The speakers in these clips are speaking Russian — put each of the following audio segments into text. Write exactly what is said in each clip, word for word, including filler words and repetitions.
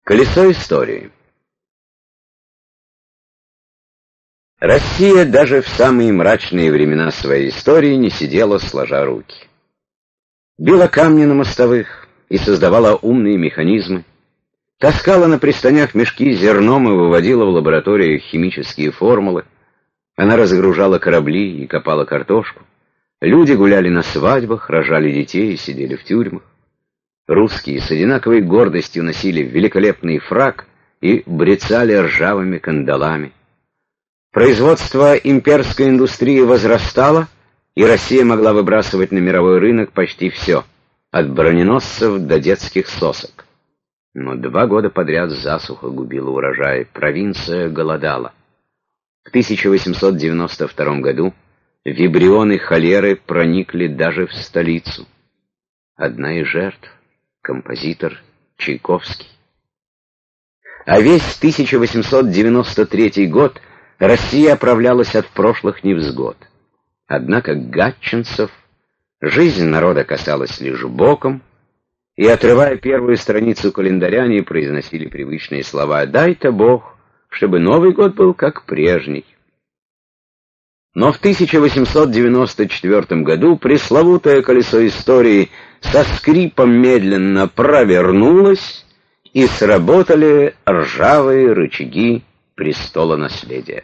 Колесо истории. Россия даже в самые мрачные времена своей истории не сидела сложа руки. Била камни на мостовых и создавала умные механизмы, таскала на пристанях мешки с зерном и выводила в лабораториях химические формулы. Она разгружала корабли и копала картошку. Люди гуляли на свадьбах, рожали детей и сидели в тюрьмах. Русские с одинаковой гордостью носили великолепный фрак и брецали ржавыми кандалами. Производство имперской индустрии возрастало, и Россия могла выбрасывать на мировой рынок почти все, от броненосцев до детских сосок. Но два года подряд засуха губила урожай, провинция голодала. В тысяча восемьсот девяносто втором году вибрионы холеры проникли даже в столицу. Одна из жертв — композитор Чайковский. А весь тысяча восемьсот девяносто третий год Россия оправлялась от прошлых невзгод. Однако Гатчинцев жизнь народа касалась лишь боком, и, отрывая первую страницу календаря, они произносили привычные слова «Дай-то Бог, чтобы Новый год был как прежний». Но в тысяча восемьсот девяносто четвёртом году пресловутое колесо истории со скрипом медленно провернулось, и сработали ржавые рычаги престола наследия.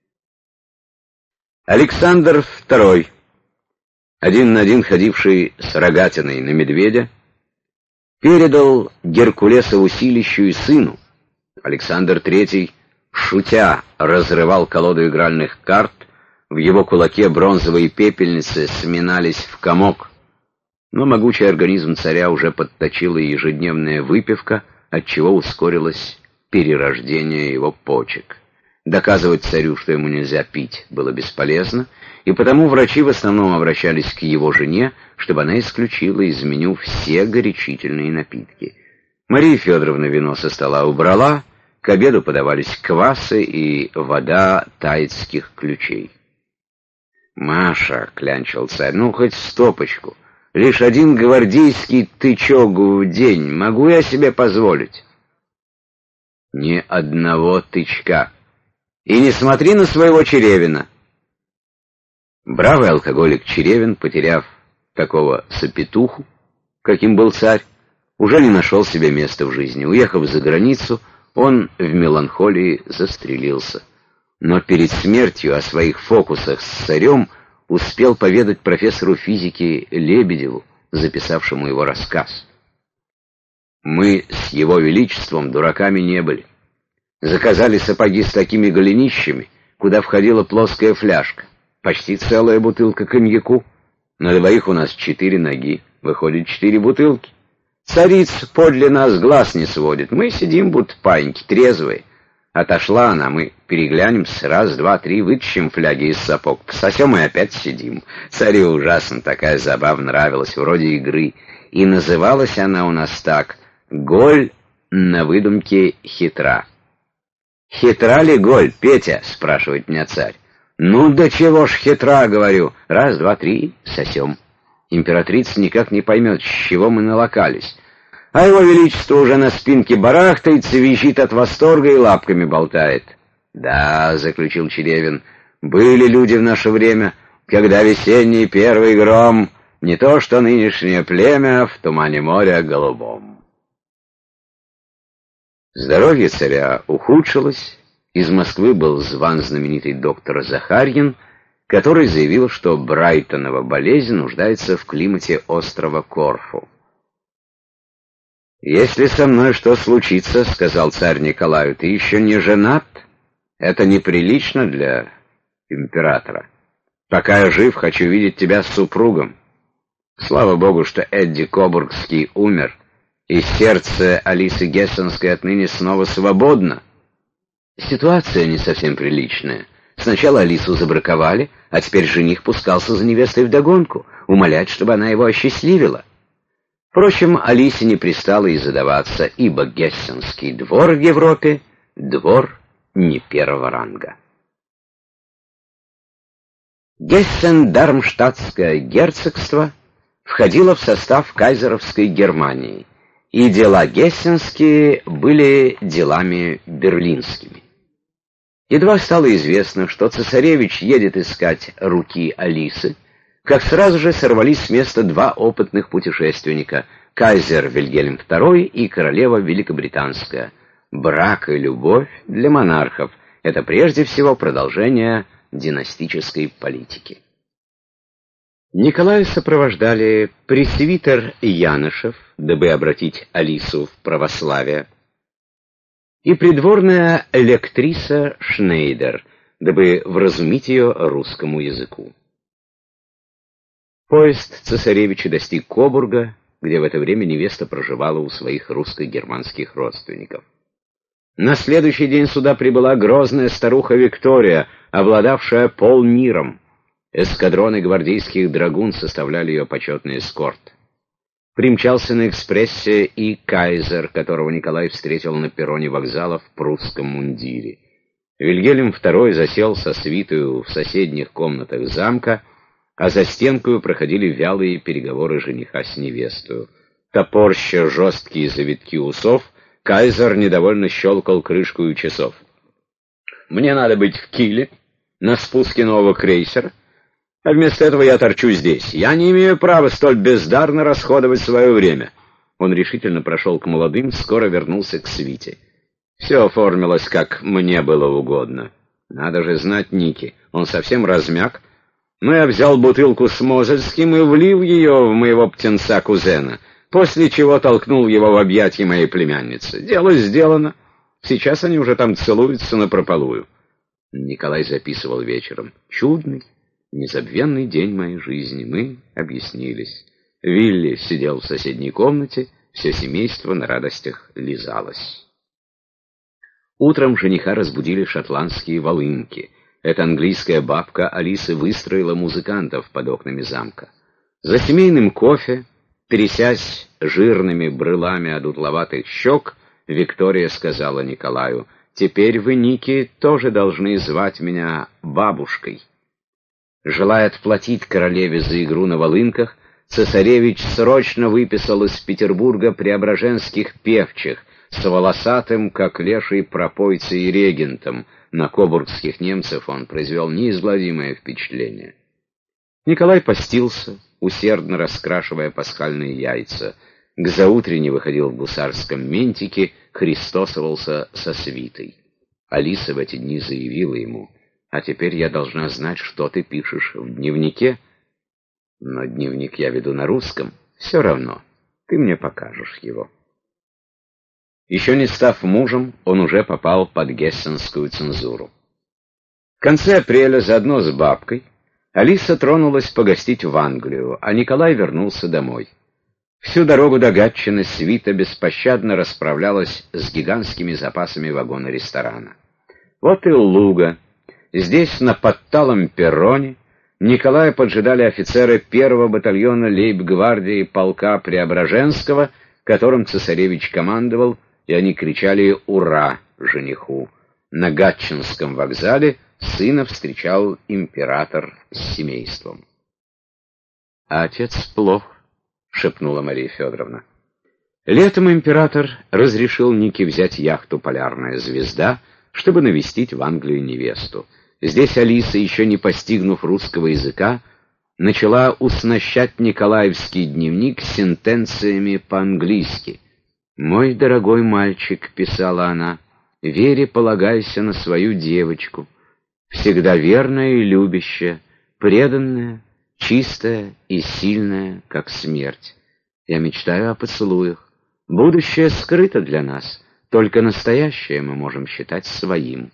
Александр второй, один на один ходивший с рогатиной на медведя, передал Геркулесову силищу и сыну. Александр третий, шутя, разрывал колоду игральных карт, в его кулаке бронзовые пепельницы сминались в комок, но могучий организм царя уже подточила ежедневная выпивка, отчего ускорилось перерождение его почек. Доказывать царю, что ему нельзя пить, было бесполезно, и потому врачи в основном обращались к его жене, чтобы она исключила из меню все горячительные напитки. Мария Федоровна вино со стола убрала, к обеду подавались квасы и вода тайцких ключей. «Маша», — клянчил царь, — «ну хоть стопочку. Лишь один гвардейский тычок в день могу я себе позволить?» «Ни одного тычка. И не смотри на своего Черевина». Бравый алкоголик Черевин, потеряв такого сопетуху, каким был царь, уже не нашел себе места в жизни. Уехав за границу, он в меланхолии застрелился. Но перед смертью о своих фокусах с царем успел поведать профессору физики Лебедеву, записавшему его рассказ. «Мы с его величеством дураками не были. Заказали сапоги с такими голенищами, куда входила плоская фляжка, почти целая бутылка коньяку. На двоих у нас четыре ноги, выходит четыре бутылки. Царица подле нас глаз не сводит, мы сидим будто паиньки, трезвые. Отошла она, мы переглянемся, раз, два, три, вытащим фляги из сапог, пососем и опять сидим. Царю ужасно такая забава нравилась, вроде игры, и называлась она у нас так: «Голь на выдумке хитра». «Хитра ли голь, Петя?» — спрашивает меня царь. «Ну, да чего ж хитра, — говорю, — раз, два, три, сосем». Императрица никак не поймет, с чего мы налокались. А его величество уже на спинке барахтается, визжит от восторга и лапками болтает. «Да, — заключил Черевин, — были люди в наше время, когда весенний первый гром, не то что нынешнее племя в тумане моря голубом». Здоровье царя ухудшилось. Из Москвы был зван знаменитый доктор Захарьин, который заявил, что Брайтонова болезнь нуждается в климате острова Корфу. «Если со мной что случится, — сказал царь Николаю, — ты еще не женат. Это неприлично для императора. Пока я жив, хочу видеть тебя с супругом. Слава богу, что Эдди Кобургский умер, и сердце Алисы Гессенской отныне снова свободно». Ситуация не совсем приличная. Сначала Алису забраковали, а теперь жених пускался за невестой вдогонку, умолять, чтобы она его осчастливила. Впрочем, Алисе не пристало и задаваться, ибо Гессенский двор в Европе — двор не первого ранга. Гессен-Дармштадтское герцогство входило в состав кайзеровской Германии и дела гессенские были делами берлинскими. Едва стало известно, что цесаревич едет искать руки Алисы, как сразу же сорвались с места два опытных путешественника — кайзер Вильгельм второй и королева Великобританская. Брак и любовь для монархов — это прежде всего продолжение династической политики. Николая сопровождали пресвитер Янышев, дабы обратить Алису в православие, и придворная электриса Шнейдер, дабы вразумить ее русскому языку. Поезд цесаревича достиг Кобурга, где в это время невеста проживала у своих русско-германских родственников. На следующий день сюда прибыла грозная старуха Виктория, обладавшая полмиром. Эскадроны гвардейских драгун составляли ее почетный эскорт. Примчался на экспрессе и кайзер, которого Николай встретил на перроне вокзала в прусском мундире. Вильгельм второй засел со свитою в соседних комнатах замка, а за стенкою проходили вялые переговоры жениха с невестою. Топорща жесткие завитки усов, кайзер недовольно щелкал крышкою часов. «Мне надо быть в Киле, на спуске нового крейсера, а вместо этого я торчу здесь. Я не имею права столь бездарно расходовать свое время». Он решительно прошел к молодым, скоро вернулся к свите. Все оформилось, как мне было угодно. Надо же знать Ники, он совсем размяк. Но я взял бутылку с Мозельским и влил ее в моего птенца-кузена, после чего толкнул его в объятья моей племянницы. Дело сделано. Сейчас они уже там целуются напропалую. Николай записывал вечером. Чудный, незабвенный день моей жизни. Мы объяснились. Вилли сидел в соседней комнате, все семейство на радостях лизалось. Утром жениха разбудили шотландские волынки. Эта английская бабка Алисы выстроила музыкантов под окнами замка. За семейным кофе, трясясь жирными брылами одутловатых щек, Виктория сказала Николаю: «Теперь вы, Ники, тоже должны звать меня бабушкой». Желая отплатить королеве за игру на волынках, цесаревич срочно выписал из Петербурга преображенских певчих с волосатым, как леший, пропойцей и регентом. На кобургских немцев он произвел неизгладимое впечатление. Николай постился, усердно раскрашивая пасхальные яйца. К заутренне выходил в гусарском ментике, христосовался со свитой. Алиса в эти дни заявила ему: «А теперь я должна знать, что ты пишешь в дневнике». «Но дневник я веду на русском. Все равно, ты мне покажешь его». Еще не став мужем, он уже попал под гессенскую цензуру. В конце апреля заодно с бабкой Алиса тронулась погостить в Англию, а Николай вернулся домой. Всю дорогу до Гатчины свита беспощадно расправлялась с гигантскими запасами вагона ресторана. Вот и Луга. Здесь, на подталом перроне, Николая поджидали офицеры первого батальона лейб-гвардии полка Преображенского, которым цесаревич командовал, и они кричали «Ура!» жениху. На Гатчинском вокзале сына встречал император с семейством. «А отец плох», — шепнула Мария Федоровна. Летом император разрешил Нике взять яхту «Полярная звезда», чтобы навестить в Англию невесту. Здесь Алиса, еще не постигнув русского языка, начала уснащать николаевский дневник сентенциями по-английски. «Мой дорогой мальчик», — писала она, — «вере полагайся на свою девочку, всегда верная и любящая, преданная, чистая и сильная, как смерть. Я мечтаю о поцелуях. Будущее скрыто для нас, только настоящее мы можем считать своим».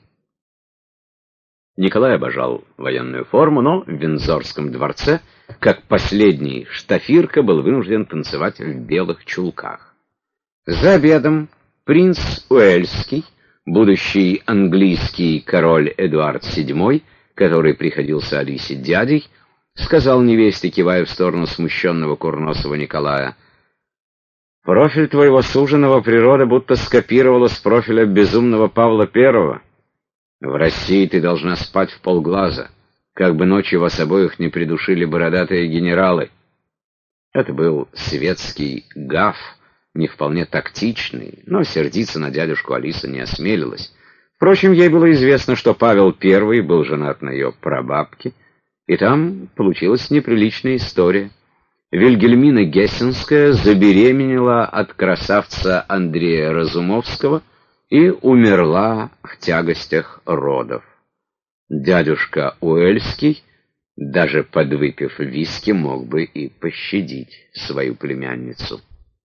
Николай обожал военную форму, но в Виндзорском дворце, как последний штафирка, был вынужден танцевать в белых чулках. За обедом принц Уэльский, будущий английский король Эдуард седьмой, который приходился Алисе дядей, сказал невесте, кивая в сторону смущенного курносого Николая: «Профиль твоего суженого природа будто скопировала с профиля безумного Павла Первого. В России ты должна спать в полглаза, как бы ночью вас обоих не придушили бородатые генералы». Это был светский гаф, не вполне тактичный, но сердиться на дядюшку Алиса не осмелилась. Впрочем, ей было известно, что Павел Первый был женат на ее прабабке, и там получилась неприличная история. Вильгельмина Гессенская забеременела от красавца Андрея Разумовского и умерла в тягостях родов. Дядюшка Уэльский, даже подвыпив виски, мог бы и пощадить свою племянницу.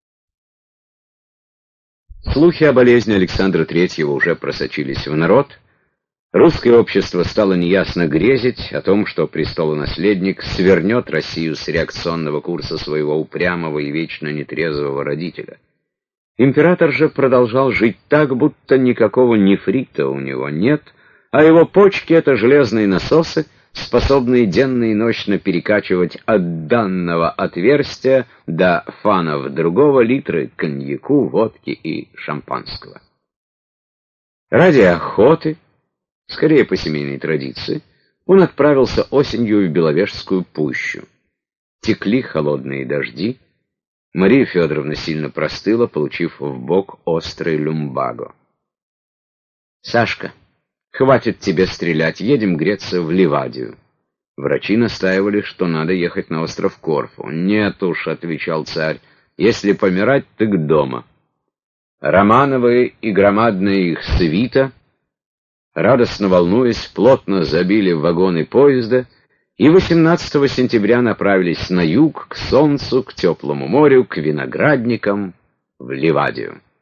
Слухи о болезни Александра Третьего уже просочились в народ. Русское общество стало неясно грезить о том, что престолонаследник свернет Россию с реакционного курса своего упрямого и вечно нетрезвого родителя. Император же продолжал жить так, будто никакого нефрита у него нет, а его почки — это железные насосы, способные денно и ночно перекачивать от данного отверстия до фанов другого литры коньяку, водки и шампанского. Ради охоты, скорее по семейной традиции, он отправился осенью в Беловежскую пущу. Текли холодные дожди. Мария Федоровна сильно простыла, получив в бок острый люмбаго. «Сашка, хватит тебе стрелять, едем греться в Ливадию». Врачи настаивали, что надо ехать на остров Корфу. «Нет уж», — отвечал царь, — «если помирать, так дома». Романовы и громадная их свита, радостно волнуясь, плотно забили вагоны поезда и восемнадцатого сентября направились на юг, к солнцу, к теплому морю, к виноградникам, в Ливадию.